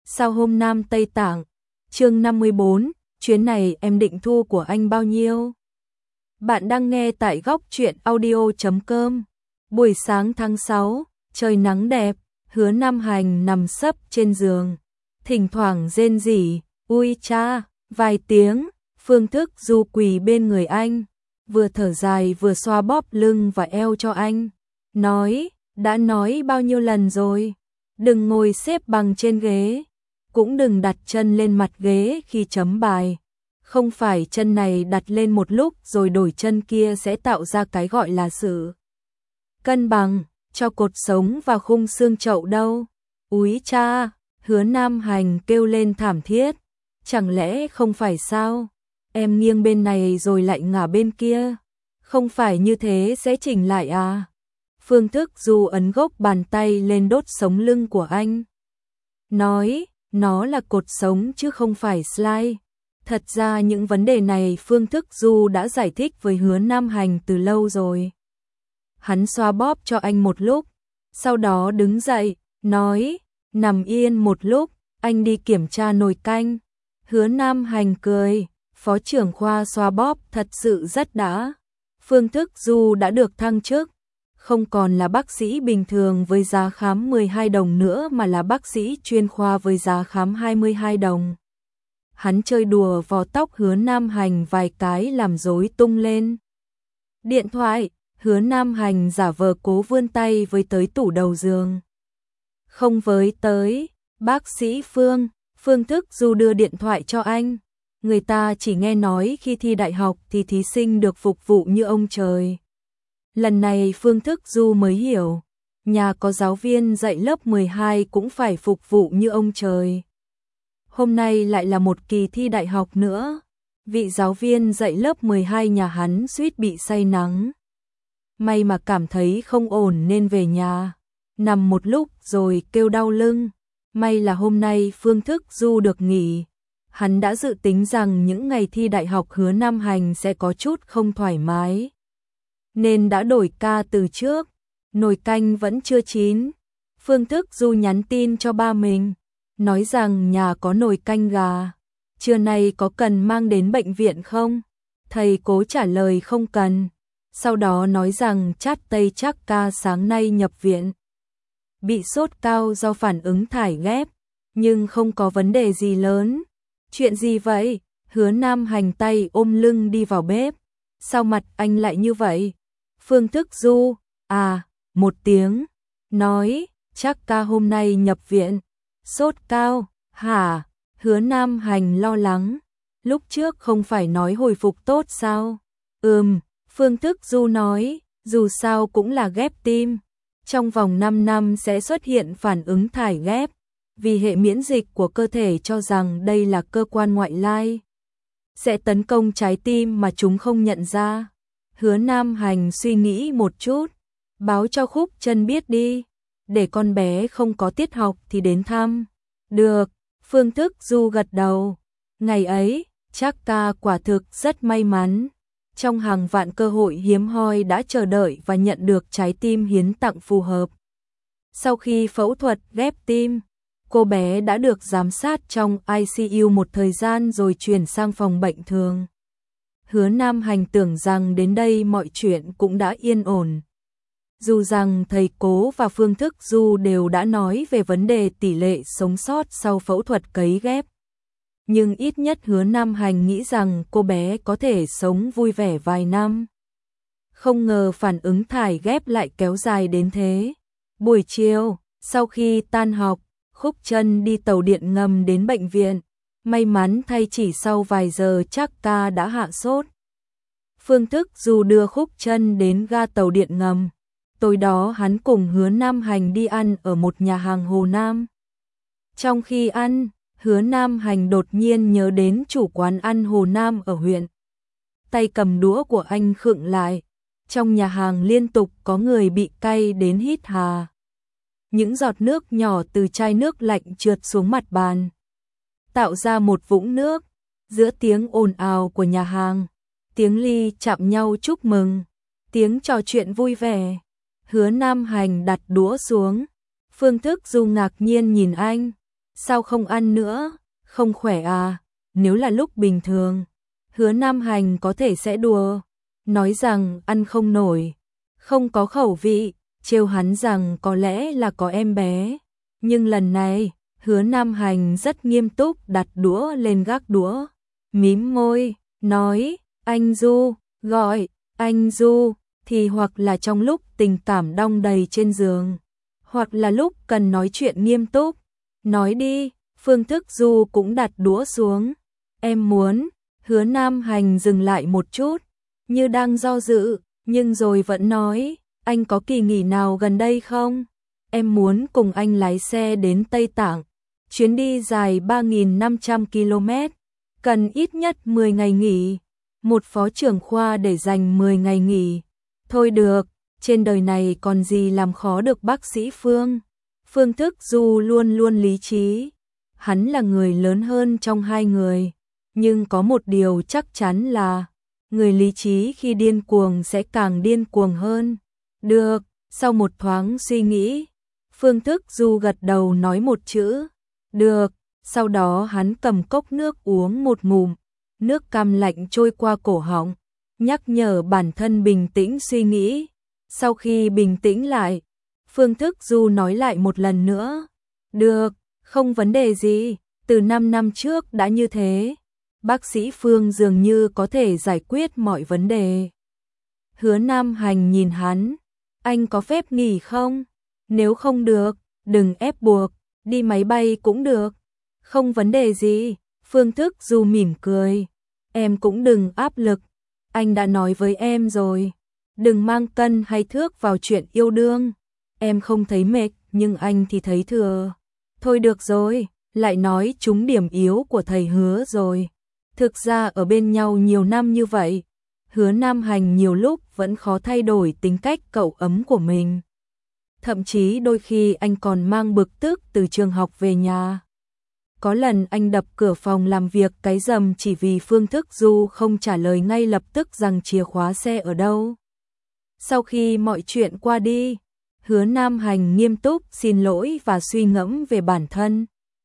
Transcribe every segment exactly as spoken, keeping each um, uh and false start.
Sao hôm Nam Tây Tạng, chương năm mươi bốn, chuyến này em định thu của anh bao nhiêu? Bạn đang nghe tại góc truyện audio chấm com. Buổi sáng tháng sáu, trời nắng đẹp, Hứa Nam Hành nằm sấp trên giường, thỉnh thoảng rên rỉ, ui cha, vài tiếng. Phương Thức Du quỳ bên người anh, vừa thở dài vừa xoa bóp lưng và eo cho anh, nói, đã nói bao nhiêu lần rồi, đừng ngồi xếp bằng trên ghế, cũng đừng đặt chân lên mặt ghế khi chấm bài. Không phải chân này đặt lên một lúc rồi đổi chân kia sẽ tạo ra cái gọi là sự cân bằng cho cột sống và khung xương chậu đâu. Úi cha, Hứa Nam Hành kêu lên thảm thiết, chẳng lẽ không phải sao? Em nghiêng bên này rồi lại ngả bên kia, không phải như thế sẽ chỉnh lại à? Phương Thức Du ấn gốc bàn tay lên đốt sống lưng của anh, nói, nó là cột sống chứ không phải slide. Thật ra những vấn đề này Phương Thức Du đã giải thích với Hứa Nam Hành từ lâu rồi. Hắn xoa bóp cho anh một lúc, sau đó đứng dậy, nói, nằm yên một lúc, anh đi kiểm tra nồi canh. Hứa Nam Hành cười, phó trưởng khoa xoa bóp thật sự rất đã. Phương Thức Du đã được thăng chức, không còn là bác sĩ bình thường với giá khám mười hai đồng nữa mà là bác sĩ chuyên khoa với giá khám hai mươi hai đồng. Hắn chơi đùa vò tóc Hứa Nam Hành vài cái làm rối tung lên điện thoại. Hứa Nam Hành giả vờ cố vươn tay với tới tủ đầu giường. Không với tới, bác sĩ Phương. Phương Thức Du đưa điện thoại cho anh. Người ta chỉ nghe nói khi thi đại học thì thí sinh được phục vụ như ông trời. Lần này Phương Thức Du mới hiểu, nhà có giáo viên dạy lớp mười hai cũng phải phục vụ như ông trời. Hôm nay lại là một kỳ thi đại học nữa, vị giáo viên dạy lớp mười hai nhà hắn suýt bị say nắng. May mà cảm thấy không ổn nên về nhà, nằm một lúc rồi kêu đau lưng. May là hôm nay Phương Thức Du được nghỉ. Hắn đã dự tính rằng những ngày thi đại học Hứa Nam Hành sẽ có chút không thoải mái, nên đã đổi ca từ trước. Nồi canh vẫn chưa chín. Phương Thức Du nhắn tin cho ba mình, nói rằng nhà có nồi canh gà, trưa nay có cần mang đến bệnh viện không? Thầy Cố trả lời không cần, sau đó nói rằng Chát Tây Chắc Ca sáng nay nhập viện, bị sốt cao do phản ứng thải ghép, nhưng không có vấn đề gì lớn. Chuyện gì vậy? Hứa Nam Hành tay ôm lưng đi vào bếp. Sao mặt anh lại như vậy? Phương Thức Du, à, một tiếng, nói, Chắc Ca hôm nay nhập viện, sốt cao, hả? Hứa Nam Hành lo lắng, lúc trước không phải nói hồi phục tốt sao? Ừm, Phương Thức Du nói, dù sao cũng là ghép tim, trong vòng năm năm sẽ xuất hiện phản ứng thải ghép, vì hệ miễn dịch của cơ thể cho rằng đây là cơ quan ngoại lai, sẽ tấn công trái tim mà chúng không nhận ra. Hứa Nam Hành suy nghĩ một chút, báo cho Khúc Chân biết đi, để con bé không có tiết học thì đến thăm. Được, Phương Thức Du gật đầu. Ngày ấy, Chắc Ca quả thực rất may mắn. Trong hàng vạn cơ hội hiếm hoi đã chờ đợi và nhận được trái tim hiến tặng phù hợp. Sau khi phẫu thuật ghép tim, cô bé đã được giám sát trong i xê u một thời gian rồi chuyển sang phòng bệnh thường. Hứa Nam Hành tưởng rằng đến đây mọi chuyện cũng đã yên ổn. Dù rằng thầy Cố và Phương Thức Du đều đã nói về vấn đề tỷ lệ sống sót sau phẫu thuật cấy ghép, nhưng ít nhất Hứa Nam Hành nghĩ rằng cô bé có thể sống vui vẻ vài năm. Không ngờ phản ứng thải ghép lại kéo dài đến thế. Buổi chiều, sau khi tan học, Khúc Chân đi tàu điện ngầm đến bệnh viện. May mắn thay chỉ sau vài giờ Chắc Ca đã hạ sốt. Phương Thức Du đưa Khúc Chân đến ga tàu điện ngầm. Tối đó hắn cùng Hứa Nam Hành đi ăn ở một nhà hàng Hồ Nam. Trong khi ăn, Hứa Nam Hành đột nhiên nhớ đến chủ quán ăn Hồ Nam ở huyện. Tay cầm đũa của anh khựng lại. Trong nhà hàng liên tục có người bị cay đến hít hà. Những giọt nước nhỏ từ chai nước lạnh trượt xuống mặt bàn, tạo ra một vũng nước. Giữa tiếng ồn ào của nhà hàng, tiếng ly chạm nhau chúc mừng, tiếng trò chuyện vui vẻ. Hứa Nam Hành đặt đũa xuống. Phương Thức Du ngạc nhiên nhìn anh. Sao không ăn nữa, không khỏe à? Nếu là lúc bình thường, Hứa Nam Hành có thể sẽ đùa, nói rằng ăn không nổi, không có khẩu vị, trêu hắn rằng có lẽ là có em bé. Nhưng lần này, Hứa Nam Hành rất nghiêm túc đặt đũa lên gác đũa, mím môi, nói, anh Du, gọi, anh Du, thì hoặc là trong lúc tình cảm đong đầy trên giường, hoặc là lúc cần nói chuyện nghiêm túc. Nói đi, Phương Thức Du cũng đặt đũa xuống. Em muốn, Hứa Nam Hành dừng lại một chút, như đang do dự, nhưng rồi vẫn nói, anh có kỳ nghỉ nào gần đây không? Em muốn cùng anh lái xe đến Tây Tạng, chuyến đi dài ba nghìn năm trăm ki lô mét, cần ít nhất mười ngày nghỉ. Một phó trưởng khoa để dành mười ngày nghỉ. Thôi được, trên đời này còn gì làm khó được bác sĩ Phương. Phương Thức Du luôn luôn lý trí. Hắn là người lớn hơn trong hai người. Nhưng có một điều chắc chắn là người lý trí khi điên cuồng sẽ càng điên cuồng hơn. Được, sau một thoáng suy nghĩ, Phương Thức Du gật đầu nói một chữ. Được, sau đó hắn cầm cốc nước uống một ngụm. Nước cam lạnh trôi qua cổ họng, nhắc nhở bản thân bình tĩnh suy nghĩ. Sau khi bình tĩnh lại, Phương Thức Du nói lại một lần nữa. Được, không vấn đề gì, từ năm năm trước đã như thế. Bác sĩ Phương dường như có thể giải quyết mọi vấn đề. Hứa Nam Hành nhìn hắn, anh có phép nghỉ không? Nếu không được, đừng ép buộc, đi máy bay cũng được. Không vấn đề gì, Phương Thức Du mỉm cười. Em cũng đừng áp lực, anh đã nói với em rồi. Đừng mang cân hay thước vào chuyện yêu đương. Em không thấy mệt, nhưng anh thì thấy thừa. Thôi được rồi, lại nói trúng điểm yếu của thầy Hứa rồi. Thực ra ở bên nhau nhiều năm như vậy, Hứa Nam Hành nhiều lúc vẫn khó thay đổi tính cách cậu ấm của mình. Thậm chí đôi khi anh còn mang bực tức từ trường học về nhà. Có lần anh đập cửa phòng làm việc cái rầm chỉ vì Phương Thức Du không trả lời ngay lập tức rằng chìa khóa xe ở đâu. Sau khi mọi chuyện qua đi, Hứa Nam Hành nghiêm túc xin lỗi và suy ngẫm về bản thân.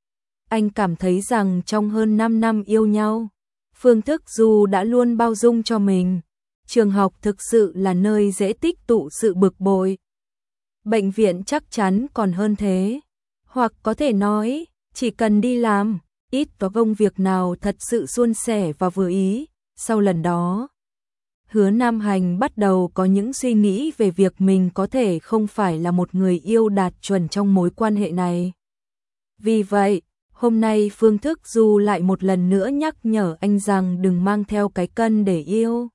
Anh cảm thấy rằng trong hơn năm năm yêu nhau, Phương Thức Du đã luôn bao dung cho mình. Trường học thực sự là nơi dễ tích tụ sự bực bội. Bệnh viện chắc chắn còn hơn thế. Hoặc có thể nói, chỉ cần đi làm, ít có công việc nào thật sự suôn sẻ và vừa ý. Sau lần đó, Hứa Nam Hành bắt đầu có những suy nghĩ về việc mình có thể không phải là một người yêu đạt chuẩn trong mối quan hệ này. Vì vậy, hôm nay Phương Thức Du lại một lần nữa nhắc nhở anh rằng đừng mang theo cái cân để yêu.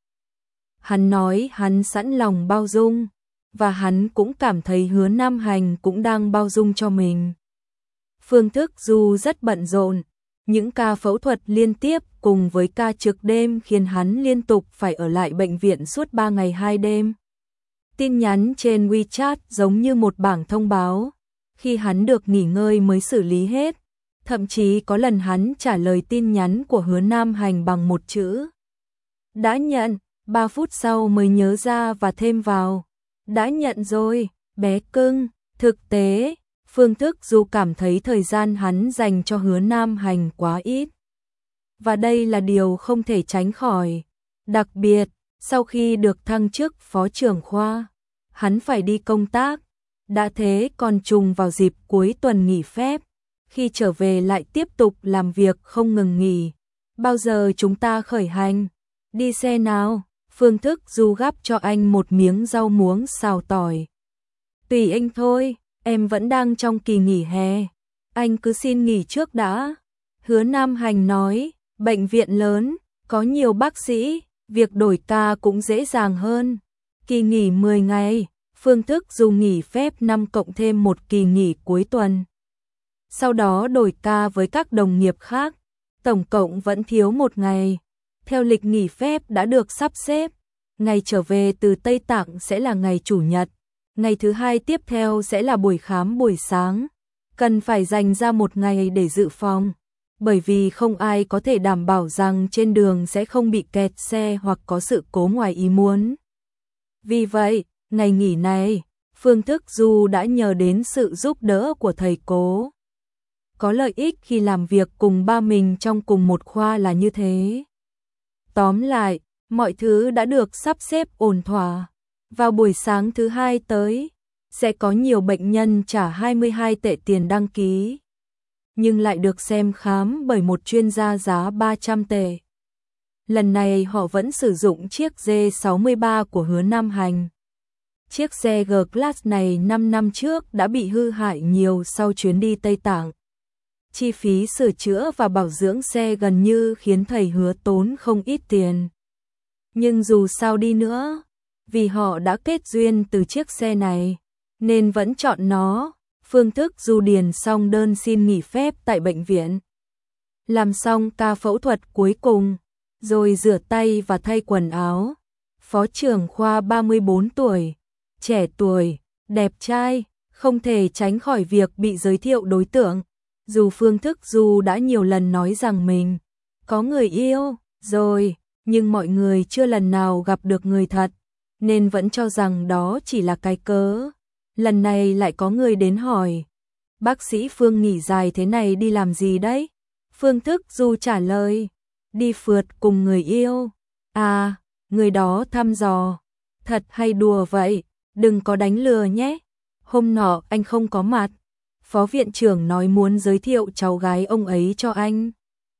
Hắn nói hắn sẵn lòng bao dung, và hắn cũng cảm thấy Hứa Nam Hành cũng đang bao dung cho mình. Phương Thức Du rất bận rộn, những ca phẫu thuật liên tiếp cùng với ca trực đêm khiến hắn liên tục phải ở lại bệnh viện suốt ba ngày hai đêm. Tin nhắn trên WeChat giống như một bảng thông báo, khi hắn được nghỉ ngơi mới xử lý hết. Thậm chí có lần hắn trả lời tin nhắn của Hứa Nam Hành bằng một chữ. Đã nhận, ba phút sau mới nhớ ra và thêm vào. Đã nhận rồi, bé cưng. Thực tế, Phương Thức Du cảm thấy thời gian hắn dành cho Hứa Nam Hành quá ít. Và đây là điều không thể tránh khỏi. Đặc biệt, sau khi được thăng chức phó trưởng khoa, hắn phải đi công tác. Đã thế còn trùng vào dịp cuối tuần nghỉ phép. Khi trở về lại tiếp tục làm việc không ngừng nghỉ. Bao giờ chúng ta khởi hành? Đi xe nào? Phương Thức Du gắp cho anh một miếng rau muống xào tỏi. Tùy anh thôi, em vẫn đang trong kỳ nghỉ hè. Anh cứ xin nghỉ trước đã. Hứa Nam Hành nói, bệnh viện lớn, có nhiều bác sĩ, việc đổi ca cũng dễ dàng hơn. Kỳ nghỉ mười ngày, Phương Thức Du nghỉ phép năm cộng thêm một kỳ nghỉ cuối tuần. Sau đó đổi ca với các đồng nghiệp khác, tổng cộng vẫn thiếu một ngày. Theo lịch nghỉ phép đã được sắp xếp, ngày trở về từ Tây Tạng sẽ là ngày Chủ nhật, ngày thứ hai tiếp theo sẽ là buổi khám buổi sáng. Cần phải dành ra một ngày để dự phòng, bởi vì không ai có thể đảm bảo rằng trên đường sẽ không bị kẹt xe hoặc có sự cố ngoài ý muốn. Vì vậy, ngày nghỉ này, Phương Thức Du đã nhờ đến sự giúp đỡ của thầy Cố. có lợi ích khi làm việc cùng ba mình trong cùng một khoa là như thế. Tóm lại, mọi thứ đã được sắp xếp ổn thỏa. Vào buổi sáng thứ hai tới, sẽ có nhiều bệnh nhân trả hai mươi hai tệ tiền đăng ký, nhưng lại được xem khám bởi một chuyên gia giá ba trăm tệ. Lần này họ vẫn sử dụng chiếc G sáu mươi ba của Hứa Nam Hành. Chiếc xe G-Class này năm năm trước đã bị hư hại nhiều sau chuyến đi Tây Tạng. Chi phí sửa chữa và bảo dưỡng xe gần như khiến thầy Hứa tốn không ít tiền. Nhưng dù sao đi nữa, vì họ đã kết duyên từ chiếc xe này, nên vẫn chọn nó. Phương Thức Du điền xong đơn xin nghỉ phép tại bệnh viện. Làm xong ca phẫu thuật cuối cùng, rồi rửa tay và thay quần áo. Phó trưởng khoa ba mươi bốn tuổi, trẻ tuổi, đẹp trai, không thể tránh khỏi việc bị giới thiệu đối tượng. Dù Phương Thức Du đã nhiều lần nói rằng mình có người yêu rồi, nhưng mọi người chưa lần nào gặp được người thật, nên vẫn cho rằng đó chỉ là cái cớ. Lần này lại có người đến hỏi, bác sĩ Phương nghỉ dài thế này đi làm gì đấy? Phương Thức Du trả lời, đi phượt cùng người yêu. À, người đó thăm dò, thật hay đùa vậy, đừng có đánh lừa nhé. Hôm nọ anh không có mặt, phó viện trưởng nói muốn giới thiệu cháu gái ông ấy cho anh.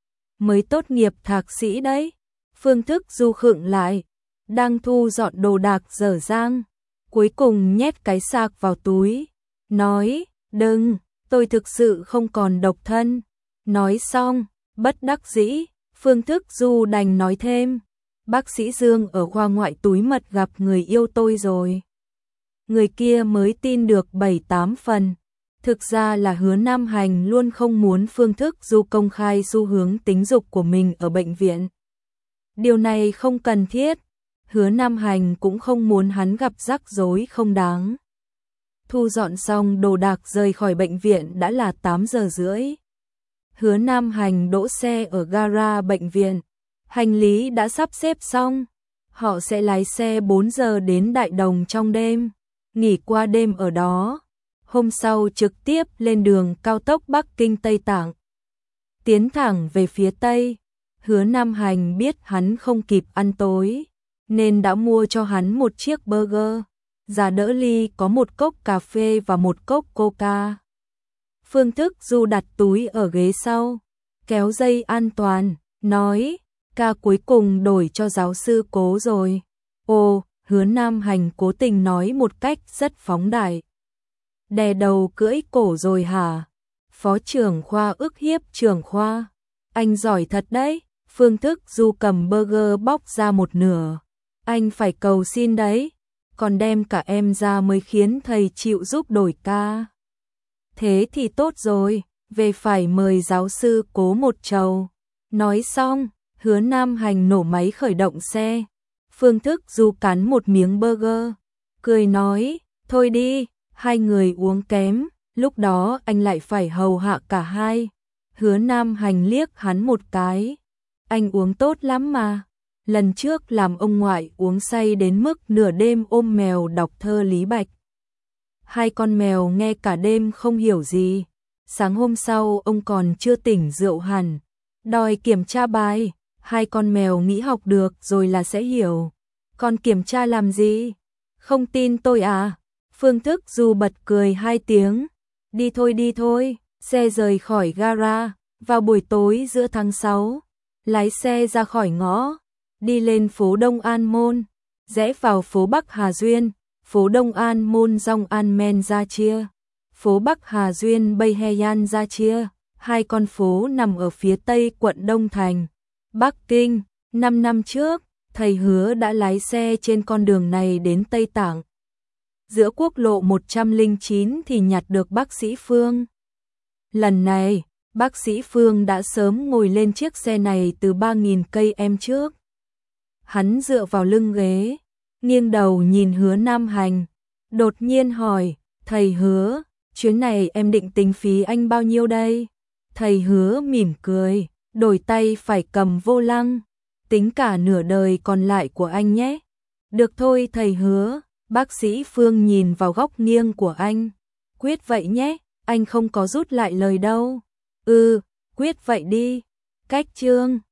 Mới tốt nghiệp thạc sĩ đấy. Phương Thức Du khựng lại, đang thu dọn đồ đạc dở dang, cuối cùng nhét cái sạc vào túi, nói, đừng, tôi thực sự không còn độc thân. Nói xong, bất đắc dĩ, Phương Thức Du đành nói thêm, bác sĩ Dương ở khoa ngoại túi mật gặp người yêu tôi rồi. Người kia mới tin được bảy tám phần. Thực ra là Hứa Nam Hành luôn không muốn Phương Thức Du công khai xu hướng tính dục của mình ở bệnh viện. Điều này không cần thiết. Hứa Nam Hành cũng không muốn hắn gặp rắc rối không đáng. Thu dọn xong đồ đạc rời khỏi bệnh viện đã là tám giờ rưỡi. Hứa Nam Hành đỗ xe ở gara bệnh viện. Hành lý đã sắp xếp xong. Họ sẽ lái xe bốn giờ đến Đại Đồng trong đêm, nghỉ qua đêm ở đó. Hôm sau trực tiếp lên đường cao tốc Bắc Kinh Tây Tạng, tiến thẳng về phía Tây. Hứa Nam Hành biết hắn không kịp ăn tối, nên đã mua cho hắn một chiếc burger. Giá đỡ ly có một cốc cà phê và một cốc coca. Phương Thức Du đặt túi ở ghế sau, kéo dây an toàn, nói, ca cuối cùng đổi cho giáo sư Cố rồi. Ồ, Hứa Nam Hành cố tình nói một cách rất phóng đại. Đè đầu cưỡi cổ rồi hả? Phó trưởng khoa ức hiếp trưởng khoa. Anh giỏi thật đấy. Phương Thức Du cầm burger bóc ra một nửa. Anh phải cầu xin đấy. Còn đem cả em ra mới khiến thầy chịu giúp đổi ca. Thế thì tốt rồi. Về phải mời giáo sư Cố một chầu. Nói xong, Hứa Nam Hành nổ máy khởi động xe. Phương Thức Du cắn một miếng burger, cười nói, thôi đi. Hai người uống kém, lúc đó anh lại phải hầu hạ cả hai. Hứa Nam Hành liếc hắn một cái. Anh uống tốt lắm mà. Lần trước làm ông ngoại uống say đến mức nửa đêm ôm mèo đọc thơ Lý Bạch. Hai con mèo nghe cả đêm không hiểu gì. Sáng hôm sau ông còn chưa tỉnh rượu hẳn. Đòi kiểm tra bài. Hai con mèo nghĩ học được rồi là sẽ hiểu. Còn kiểm tra làm gì? Không tin tôi à? Phương Thức Du bật cười hai tiếng. Đi thôi đi thôi. Xe rời khỏi gara. Vào buổi tối giữa tháng sáu, lái xe ra khỏi ngõ, đi lên phố Đông An Môn, rẽ vào phố Bắc Hà Duyên, phố Đông An Môn Dong An Men ra chia, phố Bắc Hà Duyên Bay Heyan ra chia. Hai con phố nằm ở phía tây quận Đông Thành, Bắc Kinh. Năm năm trước, thầy Hứa đã lái xe trên con đường này đến Tây Tạng. Giữa quốc lộ một trăm lẻ chín thì nhặt được bác sĩ Phương. Lần này, bác sĩ Phương đã sớm ngồi lên chiếc xe này từ ba nghìn cây em trước. Hắn dựa vào lưng ghế, nghiêng đầu nhìn Hứa Nam Hành, đột nhiên hỏi, thầy Hứa, chuyến này em định tính phí anh bao nhiêu đây? Thầy Hứa mỉm cười, đổi tay phải cầm vô lăng, tính cả nửa đời còn lại của anh nhé. Được thôi thầy Hứa. Bác sĩ Phương nhìn vào góc nghiêng của anh, quyết vậy nhé, anh không có rút lại lời đâu. Ừ, quyết vậy đi. Cách chương